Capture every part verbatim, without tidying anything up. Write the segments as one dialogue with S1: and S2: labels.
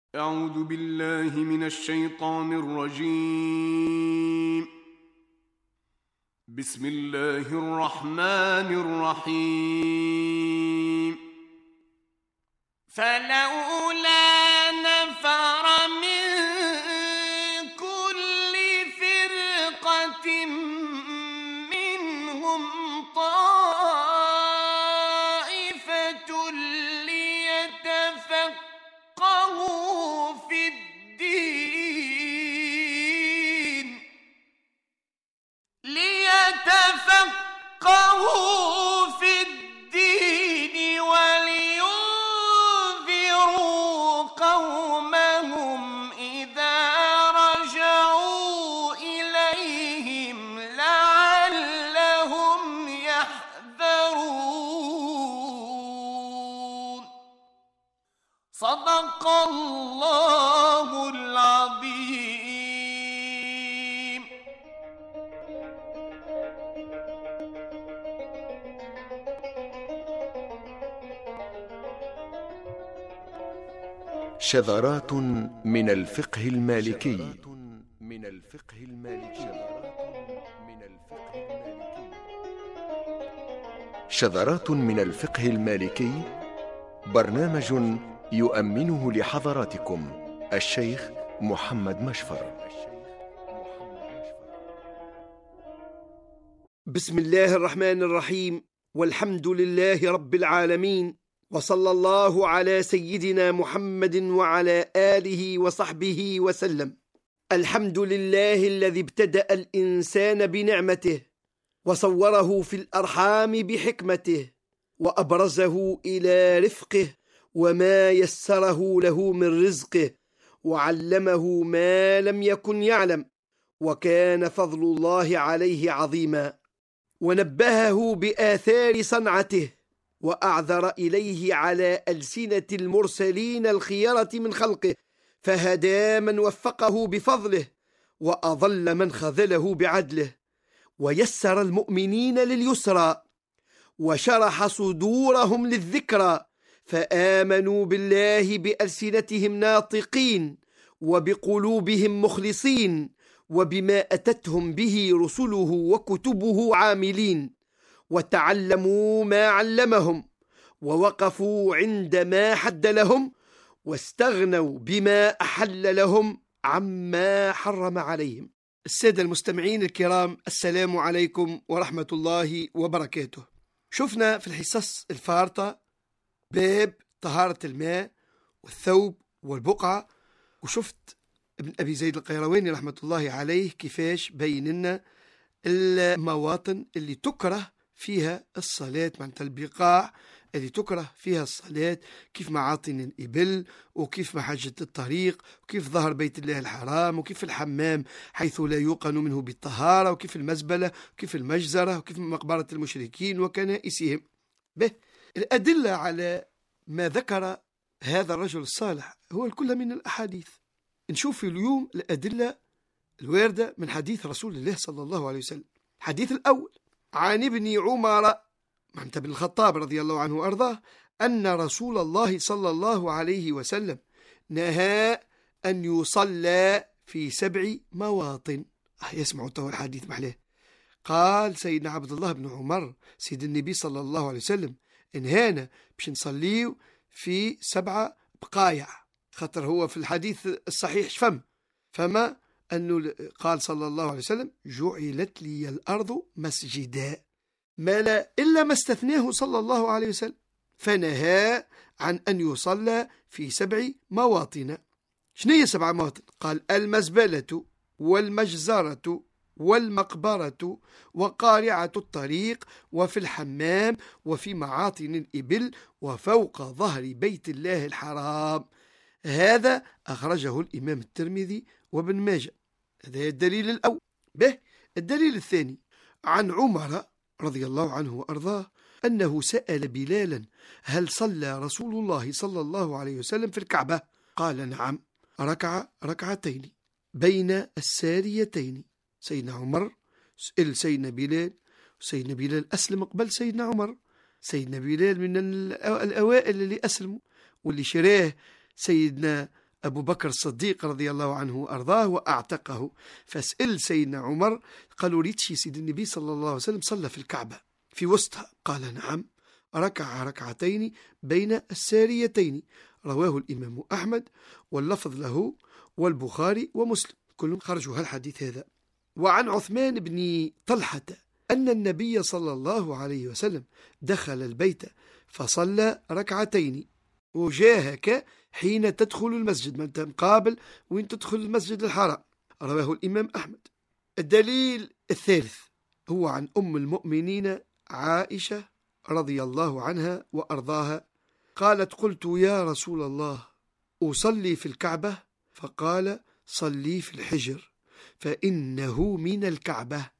S1: أعوذ بالله من الشيطان الرجيم. بسم الله الرحمن الرحيم. فلولا نفر من كل فرقة منهم طائفة ليتفقهوا في الدين ليتفقهوا في الدين ولينذروا قومهم إذا رجعوا إليهم لعلهم يحذرون. صدق الله العظيم.
S2: شذرات من الفقه المالكي من الفقه المالكي شذرات من الفقه المالكي، برنامج يؤمنه لحضراتكم الشيخ محمد مشفر.
S3: بسم الله الرحمن الرحيم، والحمد لله رب العالمين، وصلى الله على سيدنا محمد وعلى آله وصحبه وسلم. الحمد لله الذي ابتدأ الإنسان بنعمته وصوره في الأرحام بحكمته وأبرزه إلى رفقه وما يسره له من رزقه وعلمه ما لم يكن يعلم، وكان فضل الله عليه عظيما، ونبهه بآثار صنعته وأعذر إليه على ألسنة المرسلين الخيرة من خلقه، فهدى من وفقه بفضله وأضل من خذله بعدله، ويسر المؤمنين لليسرى وشرح صدورهم للذكرى، فآمنوا بالله بألسنتهم ناطقين وبقلوبهم مخلصين، وبما أتتهم به رسله وكتبه عاملين، وتعلموا ما علمهم ووقفوا عند ما حد لهم، واستغنوا بما أحل لهم عما حرم عليهم. السادة المستمعين الكرام، السلام عليكم ورحمة الله وبركاته. شفنا في الحصص الفارطة باب طهارة الماء والثوب والبقعة، وشفت ابن أبي زيد القيرواني رحمة الله عليه كيفاش بين لنا المواطن اللي تكره فيها الصلاة، معناتها البقاع اللي تكره فيها الصلاة، كيف معاطن الإبل، وكيف محجة الطريق، وكيف ظهر بيت الله الحرام، وكيف الحمام حيث لا يوقن منه بالطهارة، وكيف المزبلة، وكيف المجزرة، وكيف مقبرة المشركين وكنائسهم. به الأدلة على ما ذكر هذا الرجل الصالح هو الكل من الأحاديث. نشوف اليوم الأدلة الواردة من حديث رسول الله صلى الله عليه وسلم. الحديث الأول عن ابن عمر معناتها بن الخطاب رضي الله عنه وأرضاه أن رسول الله صلى الله عليه وسلم نهى أن يصلى في سبع مواطن. يسمعوا تو الحديث محلاه. قال سيدنا عبد الله بن عمر سيد النبي صلى الله عليه وسلم انهانا باش نصليو في سبعة بقايع، خاطر هو في الحديث الصحيح فم فما أنه قال صلى الله عليه وسلم جعلت لي الأرض مسجدا، ما لا إلا ما استثناه صلى الله عليه وسلم، فنهى عن أن يصلى في سبع مواطن. شنو هي سبع مواطن؟ قال المزبلة والمجزرة والمقبرة وقارعة الطريق وفي الحمام وفي معاطن الإبل وفوق ظهر بيت الله الحرام. هذا أخرجه الإمام الترمذي وابن ماجه. هذا الدليل الأول. به الدليل الثاني عن عمر رضي الله عنه وأرضاه أنه سأل بلالا هل صلى رسول الله صلى الله عليه وسلم في الكعبة؟ قال نعم، ركع ركعتين بين الساريتين. سيدنا عمر سئل سيدنا بلال، سيدنا بلال أسلم قبل سيدنا عمر. سيدنا بلال من الأوائل اللي أسلموا، واللي شراه سيدنا أبو بكر الصديق رضي الله عنه وأرضاه وأعتقه، فاسأل سيدنا عمر، قالوا ريتشي سيد النبي صلى الله عليه وسلم صلى في الكعبة في وسطها؟ قال نعم، ركع ركعتين بين الساريتين. رواه الإمام أحمد واللفظ له والبخاري ومسلم، كلهم خرجوا هالحديث هذا. وعن عثمان بن طلحة أن النبي صلى الله عليه وسلم دخل البيت فصلى ركعتين وجاهك حين تدخل المسجد، ما أنت مقابل وين تدخل المسجد الحرام. رواه الإمام أحمد. الدليل الثالث هو عن أم المؤمنين عائشة رضي الله عنها وأرضاها قالت: قلت يا رسول الله أصلي في الكعبة؟ فقال: صلي في الحجر فإنه من الكعبة.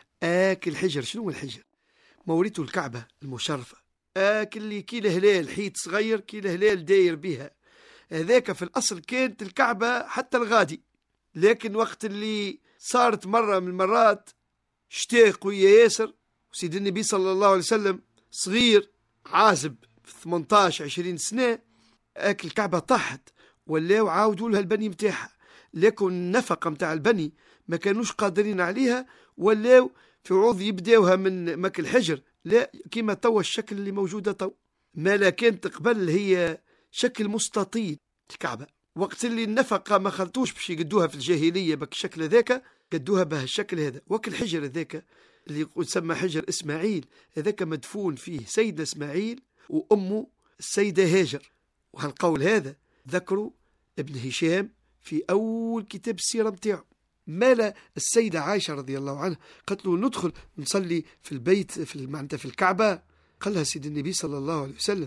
S3: آكل الحجر، شنو الحجر؟ موريته الكعبة المشرفة، آكل اللي كي الهلال حيت صغير كي الهلال داير بها، هذاك في الأصل كانت الكعبة حتى الغادي، لكن وقت اللي صارت مرة من المرات شتاء قوية ياسر وسيد النبي صلى الله عليه وسلم صغير عازب في ثمانية عشر عشرين سنة، آكل الكعبة طاحت ولاو عاودوا لها البني متاعها، لكن النفقة متاع البني ما كانوش قادرين عليها، ولاو في عوض يبداوها من مك الحجر، لا كما توا الشكل اللي موجودة تو. ما لا كانت قبل هي شكل مستطيل الكعبة، وقت اللي النفقة ما خلطوش باش يقدوها في الجاهلية بك الشكل ذاك، قدوها به الشكل هذا. وك الحجر ذاك اللي يسمى حجر إسماعيل، هذاك مدفون فيه سيدنا إسماعيل وأمه السيدة هاجر، وهالقول هذا ذكروا ابن هشام في أول كتاب السيرة متاعه. مالا السيدة عائشة رضي الله عنها قالت له: ندخل نصلي في البيت في معناتها في الكعبة؟ قال لها سيد النبي صلى الله عليه وسلم: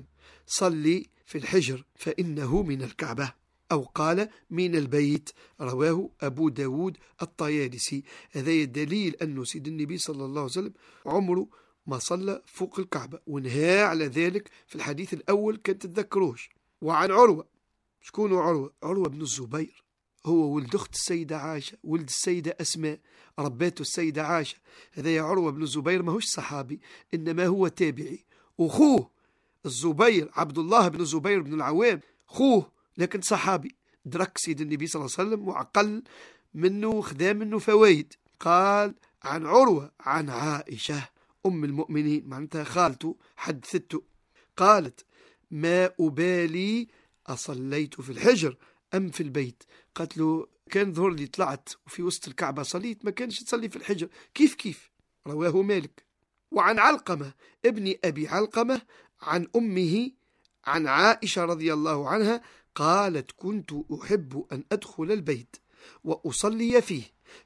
S3: صلي في الحجر فإنه من الكعبة، أو قال من البيت. رواه أبو داود الطيالسي. هذا دليل أنه سيد النبي صلى الله عليه وسلم عمره ما صلى فوق الكعبة، ونهى على ذلك في الحديث الأول كانت تتذكروش. وعن عروة، شكون عروة؟ عروة بن الزبير، هو ولد أخت السيدة عائشة، ولد السيدة أسماء، رباته السيدة عائشة. هذا يا عروة بن الزبير ما هوش صحابي، إنما هو تابعي، وخوه الزبير عبد الله بن الزبير بن العوام خوه، لكن صحابي درك سيد النبي صلى الله عليه وسلم وعقل منه خدا منه فوائد. قال عن عروة عن عائشة أم المؤمنين، معناتها خالته، حدثته، قالت: ما أبالي أصليت في الحجر أم في البيت؟ قالت له: كان ظهر لي طلعت وفي وسط الكعبة صليت، ما كانش تصلي في الحجر، كيف كيف. رواه مالك. وعن علقمة ابن أبي علقمة عن أمه عن عائشة رضي الله عنها قالت: كنت أحب أن أدخل البيت وأصلي فيه،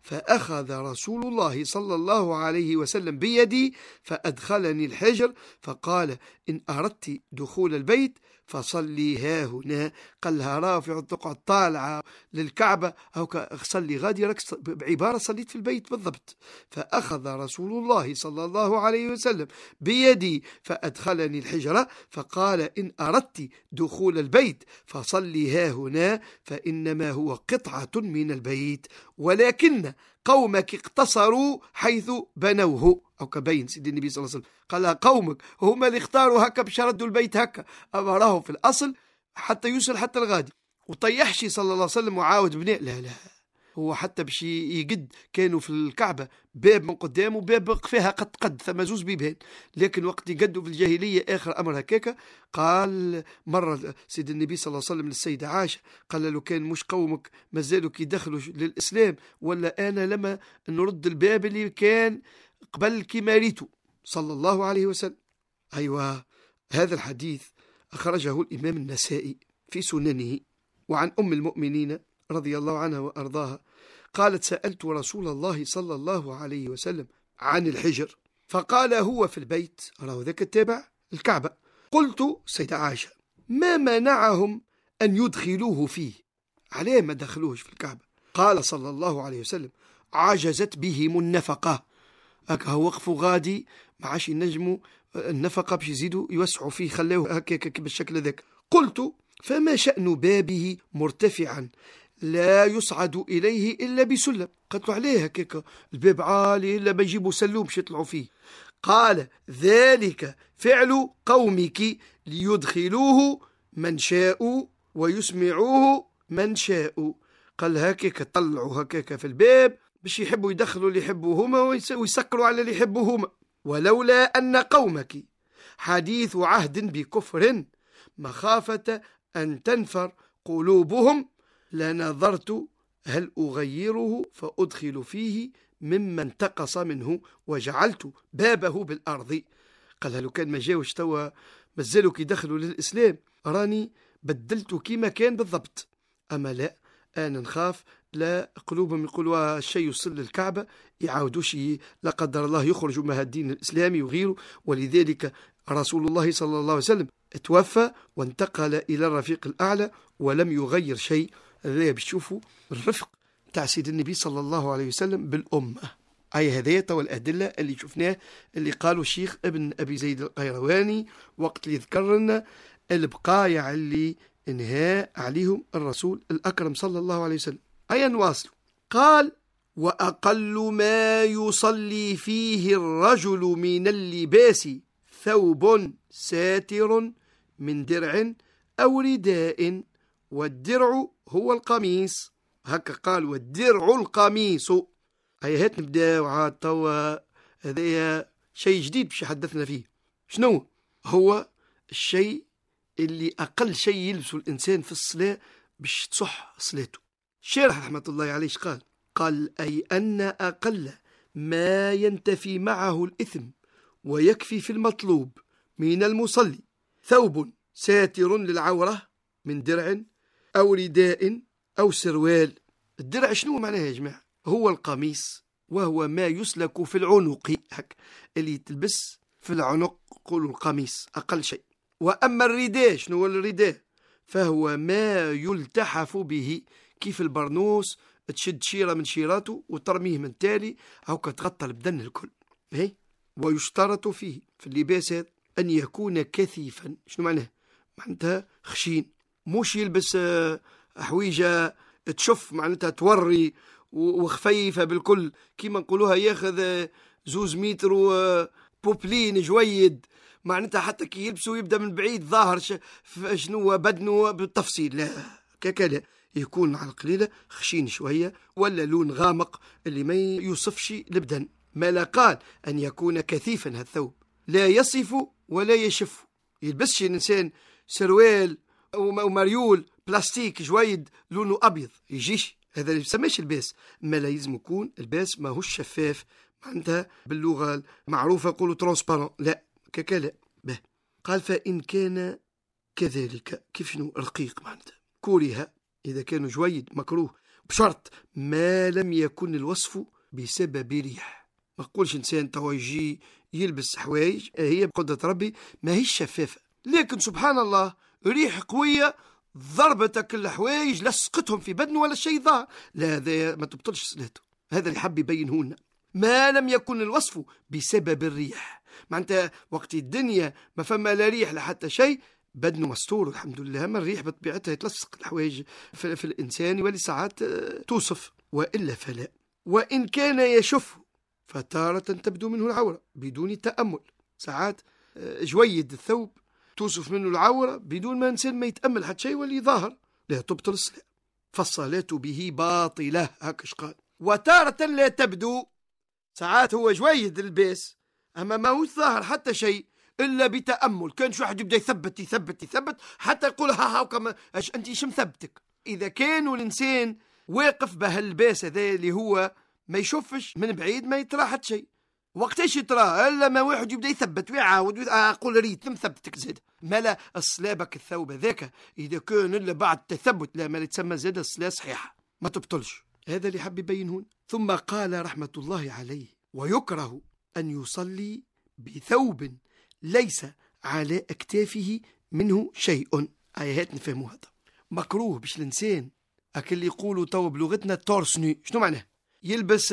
S3: فأخذ رسول الله صلى الله عليه وسلم بيدي فأدخلني الحجر، فقال: إن أردت دخول البيت فصلي ها هنا. قال لها: رافع تقعد طالعة للكعبة أو صلي غادي، رك بعبارة صليت في البيت بالضبط. فأخذ رسول الله صلى الله عليه وسلم بيدي فأدخلني الحجرة، فقال: إن أردت دخول البيت فصلي ها هنا، فإنما هو قطعة من البيت، ولكن قومك اقتصروا حيث بنوه. أو كبين سيد النبي صلى الله عليه وسلم قال لها: قومك هم اللي اختاروا هكا باش يردوا البيت هكا، أما راهو في الأصل حتى يوصل حتى الغادي. وطيحشي صلى الله عليه وسلم وعاود بناء، لا لا، هو حتى باش يقد كانوا في الكعبة باب من قدام وباب قفاها قد قد ثم زوز بيبان، لكن وقت يقدوا في الجاهلية آخر أمر هكاكا. قال مرة سيد النبي صلى الله عليه وسلم للسيدة عائشة، قال له: كان مش قومك مازالوا يدخلوا للإسلام، ولا أنا لما نرد الباب اللي كان قبل كما ريتو صلى الله عليه وسلم. أيوة، هذا الحديث أخرجه الإمام النسائي في سننه. وعن أم المؤمنين رضي الله عنها وأرضاها قالت: سألت رسول الله صلى الله عليه وسلم عن الحجر، فقال: هو في البيت. راه ذاك التابع الكعبة. قلت سيدة عائشة: ما منعهم أن يدخلوه فيه؟ عليه ما دخلوهش في الكعبة؟ قال صلى الله عليه وسلم: عجزت بهم النفقة، هكا وقفوا غادي ما عاش ينجموا النفقة باش يزيدوا يوسعوا فيه، خلوه هكاك بالشكل ذاك. قلت: فما شأن بابه مرتفعا لا يصعد إليه إلا بسلم؟ قلت له: عليه هكاك الباب عالي إلا ما يجيبوا سلوم باش يطلعوا فيه؟ قال: ذلك فعل قومك ليدخلوه من شاءوا ويسمعوه من شاءوا. قال هكاك طلعوا هكاك في الباب باش يحبوا يدخلوا اللي يحبوا هما ويسكروا على اللي يحبوا هما. ولولا أن قومك حديث عهد بكفر مخافة أن تنفر قلوبهم لنظرت هل أغيره فأدخل فيه ممن انتقص منه وجعلت بابه بالأرض. قال لو كان ما جاوش توا مازالوا كيدخلوا للإسلام راني بدلته كيما كان بالضبط. أما لا، أنا نخاف لا قلوبهم يقولوا الشيء يوصل للكعبة يعاودوش لا قدر الله يخرجوا من الدين الإسلامي وغيره. ولذلك رسول الله صلى الله عليه وسلم توفى وانتقل إلى الرفيق الأعلى ولم يغير شيء. هذا بتشوفوا الرفق تاع سيد النبي صلى الله عليه وسلم بالأمة. أي هذه توا الأدلة اللي شفناه اللي قالوا الشيخ ابن أبي زيد القيرواني وقت اللي ذكر لنا البقايا اللي انهاء عليهم الرسول الأكرم صلى الله عليه وسلم. أي نواصل. قال وأقل ما يصلي فيه الرجل من اللباس ثوب ساتر من درع أو رداء، والدرع هو القميص. هكا قال والدرع القميص. أي هات نبدأ وعاد توا هذا شيء جديد باش حدثنا فيه. شنو هو الشيء اللي أقل شيء يلبسه الإنسان في الصلاة باش تصح صلاته؟ الشارح رحمة الله عليه قال قال أي أن أقل ما ينتفي معه الإثم ويكفي في المطلوب من المصلي ثوب ساتر للعورة من درع أو رداء أو سروال. الدرع شنو معناه يا جماعة؟ هو القميص، وهو ما يسلك في العنق، هك اللي تلبس في العنق قولوا القميص أقل شيء. وأما الرداء شنو هو الرداء؟ فهو ما يلتحف به كيف البرنوس تشد شيرة من شيراته وترميه من تالي أو كتغطى البدن الكل. هي ويشترط فيه في اللباس أن يكون كثيفا. شنو معناه؟ معناتها خشين، مش يلبس حويجة تشف معناتها توري وخفيفة بالكل كيما نقولوها ياخذ زوز متر وبوبلين جويد معناتها حتى كي يلبسوا يبدأ من بعيد ظاهر شنو بدنه بالتفصيل. لا ككلا يكون على القليلة خشين شوية ولا لون غامق اللي ما يوصفش البدن. ما لا قال أن يكون كثيفا الثوب لا يصف ولا يشف. يلبسش الإنسان سروال أو مريول بلاستيك جويد لونه أبيض يجيش، هذا اللي يسميش الباس. ما لا يلزم يكون الباس ما هو شفاف معناتها باللغة المعروفة يقولوا ترانسبارون، لا ككلا به. قال فإن كان كذلك كيف شنو رقيق معناتها كورها إذا كانوا جويد مكروه بشرط ما لم يكن الوصف بسبب ريح. ما قولش إنسان توا يجي يلبس حوايج هي بقدرة ربي ما هي شفافة لكن سبحان الله ريح قوية ضربتك الحوايج لسقتهم في بدنه ولا شيء ظاهر، لا هذا ما تبطلش صلاته. هذا اللي حب يبينه لنا ما لم يكن الوصف بسبب الريح. معناتها وقت الدنيا ما فما لا ريح لا حتى شيء بدنه مستور الحمد لله. ما الريح بطبيعتها يتلصق الحوايج في, في الإنسان ولي ساعات توصف وإلا فلا. وإن كان يشف فتارة تبدو منه العورة بدون تأمل. ساعات جويد الثوب توصف منه العورة بدون ما إنسان ما يتأمل حتى شيء واللي ظاهر لا تبطل الصلاة فالصلاة به باطلة. هكذا قال. وتارة لا تبدو، ساعات هو جويد الباس أما ما هو ظاهر حتى شيء إلا بتأمل. كان شو واحد يبدأ يثبت يثبت يثبت حتى يقول ها ها وكما أش أنت إيش مثبتك. إذا كانوا الإنسان واقف بهاللباس هذا اللي هو ما يشوفش من بعيد ما يترى حتى شيء، وقتاش يترى إلا ما واحد يبدأ يثبت ويعاود أقول ريت مثبتك زاد. ملا الصلابك الثوب ذاك إذا كان إلا بعد تثبت لا ما يتسمى زاد الصلاة صحيحة ما تبطلش. هذا اللي حب يبينهون. ثم قال رحمة الله عليه ويكره أن يصلي بثوب ليس على أكتافه منه شيء. آيات نفهموا هذا مكروه باش الإنسان أكل اللي يقولوا تو بلغتنا تورسني. شنو معناه؟ يلبس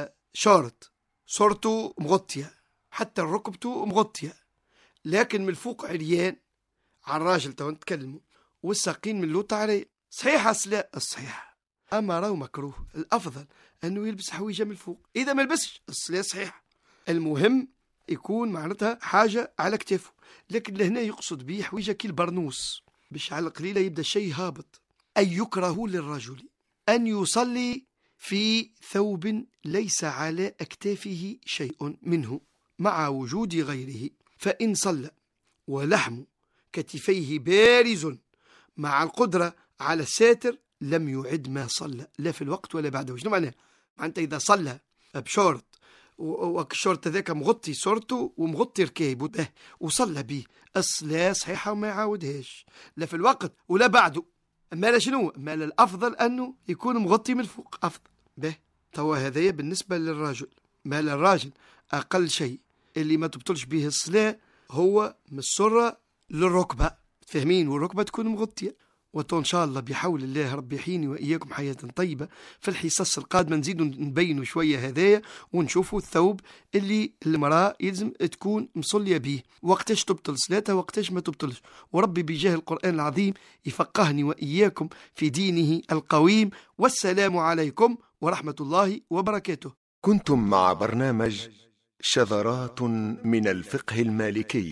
S3: شارت صورته مغطية حتى ركبته مغطية لكن من الفوق عريان على الراجل تو نتكلموا والساقين من اللوطة عليه. صحيحة الصلاة الصحيحة أما راهو مكروه. الأفضل أنه يلبس حويجة من الفوق. إذا ما لبسش الصلاة صحيحة. المهم يكون معناتها حاجة على كتافه. لكن لهنا يقصد به حويجة كي البرنوس باش على القليلة يبدأ الشيء هابط. أي يكره للرجل أن يصلي في ثوب ليس على أكتافه شيء منه مع وجود غيره، فإن صلى ولحم كتفيه بارز مع القدرة على الساتر لم يعد ما صلى لا في الوقت ولا بعده. شنو معناه؟ أنت إذا صلى بشورت والشورت ذاك مغطي صورته ومغطي ركايبه وصلى به، الصلاة صحيحة وما يعاودهاش لا في الوقت ولا بعده. أما لا شنو؟ أما الأفضل أنه يكون مغطي من فوق أفضل به. توا هذايا بالنسبة للراجل. ما للراجل أقل شيء اللي ما تبطلش به الصلاة هو من السرة للركبة، فاهمين؟ والركبة تكون مغطية. وإن شاء الله بحول الله ربي يحييني وإياكم حياة طيبة. في الحصص القادمة نزيدوا نبينوا شوية هدايا ونشوفوا الثوب اللي المرأة يلزم تكون مصلية به، وقتاش تبطل صلاتها وقتاش ما تبطلش. وربي بجاه القرآن العظيم يفقهني وإياكم في دينه القويم. والسلام عليكم ورحمة الله وبركاته.
S2: كنتم مع برنامج شذرات من الفقه المالكي.